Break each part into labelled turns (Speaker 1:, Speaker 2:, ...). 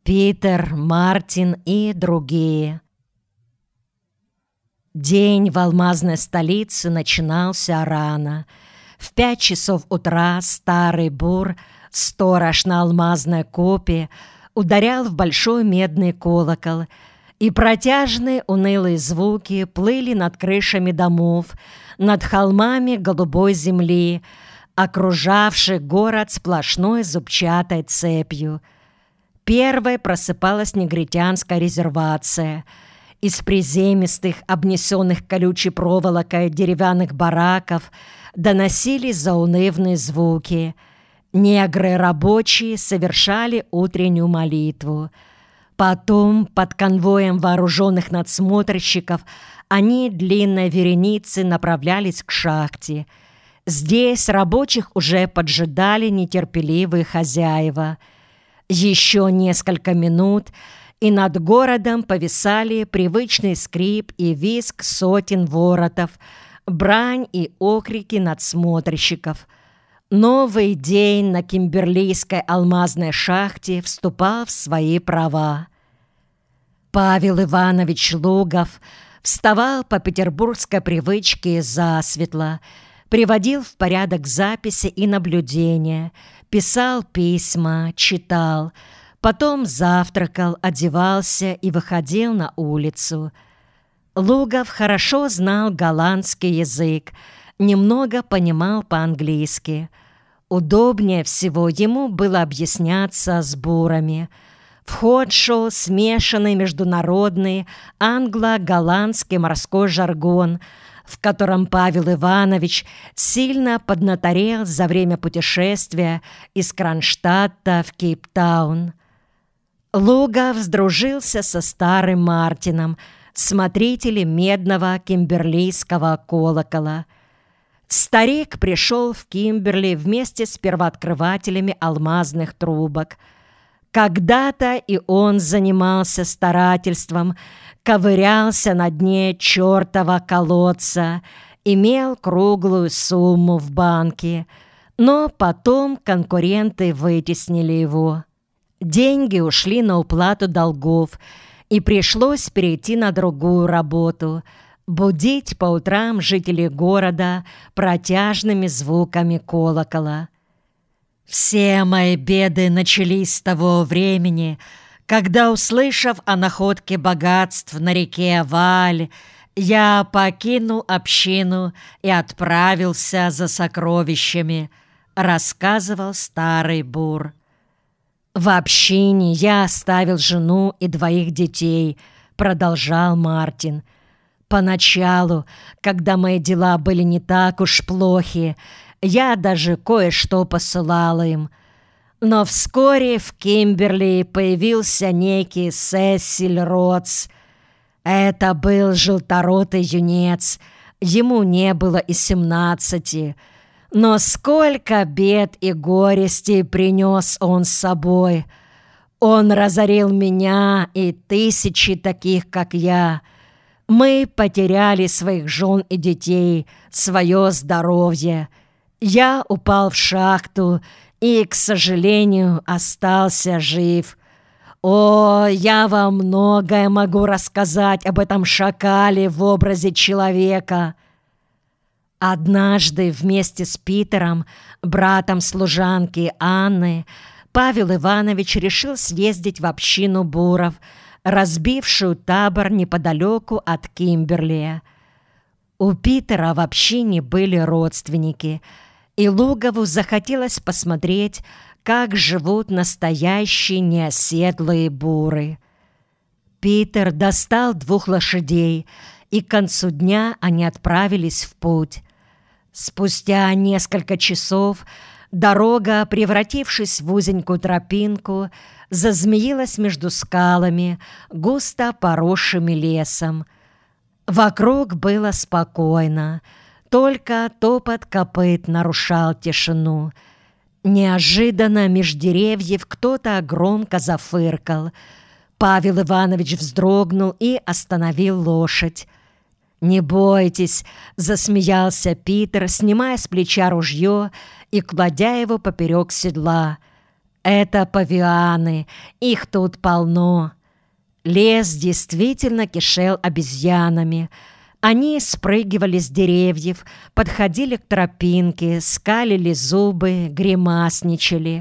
Speaker 1: Питер, Мартин и другие. День в алмазной столице начинался рано. В 5 часов утра старый бур, сторож на алмазной копе, ударял в большой медный колокол, и протяжные унылые звуки плыли над крышами домов, над холмами голубой земли, окружавшей город сплошной зубчатой цепью. Первой просыпалась негритянская резервация. Из приземистых, обнесенных колючей проволокой деревянных бараков доносились заунывные звуки. Негры-рабочие совершали утреннюю молитву. Потом, под конвоем вооруженных надсмотрщиков, они длинной вереницей направлялись к шахте. Здесь рабочих уже поджидали нетерпеливые хозяева. Еще несколько минут, и над городом повисали привычный скрип и визг сотен воротов, брань и окрики надсмотрщиков. Новый день на Кимберлийской алмазной шахте вступал в свои права. Павел Иванович Лугов вставал по петербургской привычке засветло, приводил в порядок записи и наблюдения, писал письма, читал, потом завтракал, одевался и выходил на улицу. Лугов хорошо знал голландский язык, немного понимал по-английски. Удобнее всего ему было объясняться с бурами. В ход шел смешанный международный англо-голландский морской жаргон, в котором Павел Иванович сильно поднаторел за время путешествия из Кронштадта в Кейптаун. Лугов сдружился со старым Мартином, смотрителем медного кимберлийского колокола. Старик пришел в Кимберли вместе с первооткрывателями алмазных трубок. Когда-то и он занимался старательством, ковырялся на дне чертова колодца, имел круглую сумму в банке, но потом конкуренты вытеснили его. Деньги ушли на уплату долгов, и пришлось перейти на другую работу – будить по утрам жителей города протяжными звуками колокола. Все мои беды начались с того времени, когда, услышав о находке богатств на реке Валь, я покинул общину и отправился за сокровищами, рассказывал старый бур. В общине я оставил жену и 2 детей, продолжал Мартин. Поначалу, когда мои дела были не так уж плохи, я даже кое-что посылала им. Но вскоре в Кимберли появился некий Сесиль Ротс. Это был желторотый юнец, ему не было и 17, но сколько бед и горестей принес он с собой. Он разорил меня и тысячи таких, как я. Мы потеряли своих жен и детей, свое здоровье. Я упал в шахту и, к сожалению, остался жив. О, я вам многое могу рассказать об этом шакале в образе человека. Однажды вместе с Питером, братом служанки Анны, Павел Иванович решил съездить в общину буров, разбившую табор неподалеку от Кимберли. У Питера в общине были родственники, и Лугову захотелось посмотреть, как живут настоящие неоседлые буры. Питер достал 2 лошадей, и к концу дня они отправились в путь. Спустя несколько часов дорога, превратившись в узенькую тропинку, зазмеилась между скалами, густо поросшими лесом. Вокруг было спокойно, только топот копыт нарушал тишину. Неожиданно меж деревьев кто-то громко зафыркал. Павел Иванович вздрогнул и остановил лошадь. «Не бойтесь», — засмеялся Питер, снимая с плеча ружье и кладя его поперек седла. Это павианы, их тут полно. Лес действительно кишел обезьянами. Они спрыгивали с деревьев, подходили к тропинке, скалили зубы, гримасничали.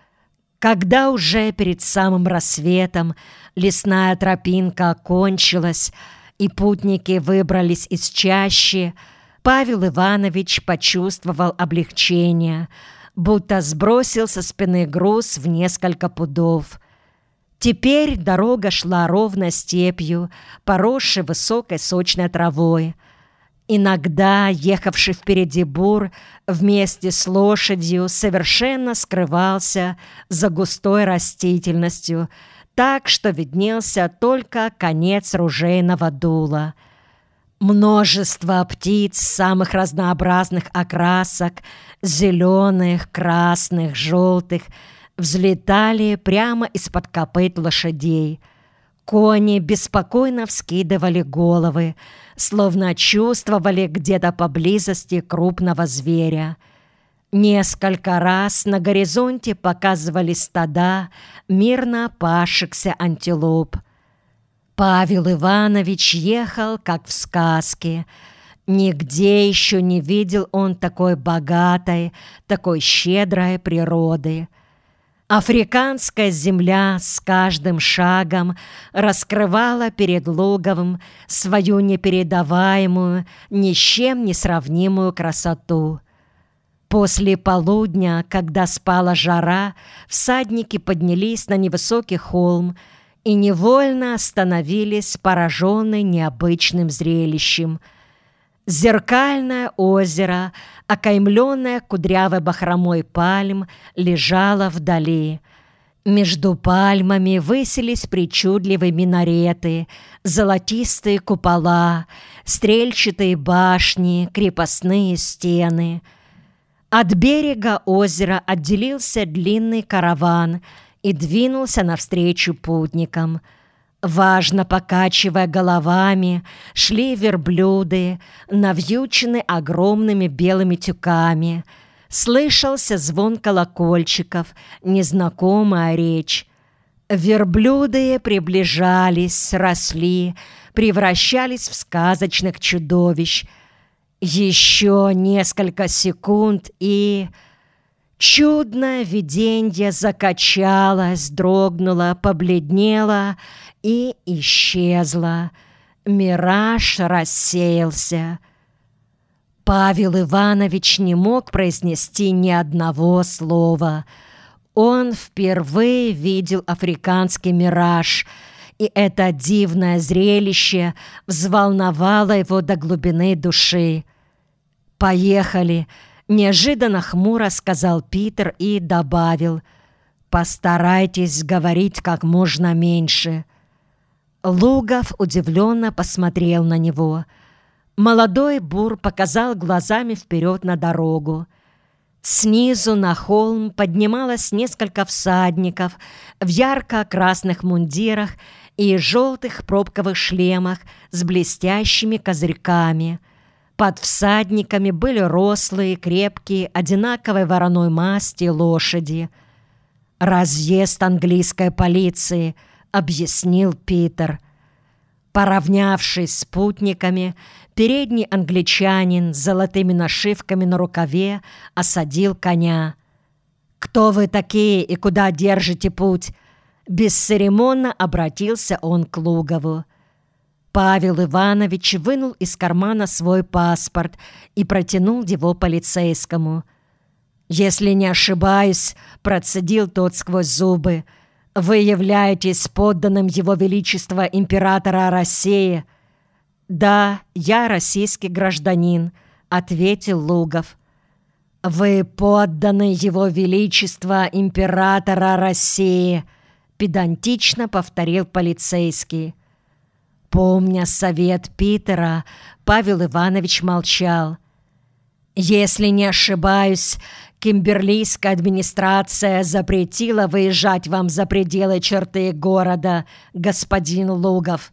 Speaker 1: Когда уже перед самым рассветом лесная тропинка окончилась, и путники выбрались из чащи, Павел Иванович почувствовал облегчение, будто сбросил со спины груз в несколько пудов. Теперь дорога шла ровно степью, поросшей высокой сочной травой. Иногда ехавший впереди бур вместе с лошадью совершенно скрывался за густой растительностью, так что виднелся только конец ружейного дула. Множество птиц самых разнообразных окрасок, зеленых, красных, желтых, взлетали прямо из-под копыт лошадей. Кони беспокойно вскидывали головы, словно чувствовали где-то поблизости крупного зверя. Несколько раз на горизонте показывались стада мирно пасшихся антилоп. Павел Иванович ехал, как в сказке. Нигде еще не видел он такой богатой, такой щедрой природы. Африканская земля с каждым шагом раскрывала перед Луговым свою непередаваемую, ни с чем не сравнимую красоту. После полудня, когда спала жара, всадники поднялись на невысокий холм и невольно остановились, пораженные необычным зрелищем. Зеркальное озеро, окаймленное кудрявой бахромой пальм, лежало вдали. Между пальмами высились причудливые минареты, золотистые купола, стрельчатые башни, крепостные стены. От берега озера отделился длинный караван и двинулся навстречу путникам. Важно покачивая головами, шли верблюды, навьючены огромными белыми тюками. Слышался звон колокольчиков, незнакомая речь. Верблюды приближались, росли, превращались в сказочных чудовищ. Еще несколько секунд, и... Чудное виденье закачалось, дрогнуло, побледнело и исчезло. Мираж рассеялся. Павел Иванович не мог произнести ни одного слова. Он впервые видел африканский мираж, и это дивное зрелище взволновало его до глубины души. «Поехали!» Неожиданно хмуро сказал Питер и добавил: «Постарайтесь говорить как можно меньше». Лугов удивленно посмотрел на него. Молодой бур показал глазами вперед на дорогу. Снизу на холм поднималось несколько всадников в ярко-красных мундирах и желтых пробковых шлемах с блестящими козырьками. Под всадниками были рослые, крепкие, одинаковой вороной масти лошади. «Разъезд английской полиции», — объяснил Питер. Поравнявшись с путниками, передний англичанин с золотыми нашивками на рукаве осадил коня. «Кто вы такие и куда держите путь?» Бесцеремонно обратился он к Лугову. Павел Иванович вынул из кармана свой паспорт и протянул его полицейскому. «Если не ошибаюсь, — процедил тот сквозь зубы, — вы являетесь подданным Его Величества императора России?» «Да, я российский гражданин», — ответил Лугов. «Вы подданный Его Величества императора России», — педантично повторил полицейский. Помня совет Питера, Павел Иванович молчал. «Если не ошибаюсь, кимберлийская администрация запретила выезжать вам за пределы черты города, господин Лугов.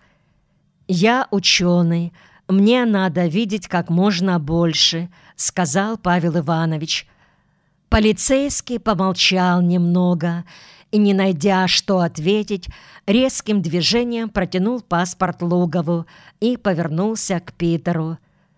Speaker 1: Я ученый, мне надо видеть как можно больше», — сказал Павел Иванович. Полицейский помолчал немного и, не найдя, что ответить, резким движением протянул паспорт Лугову и повернулся к Питеру.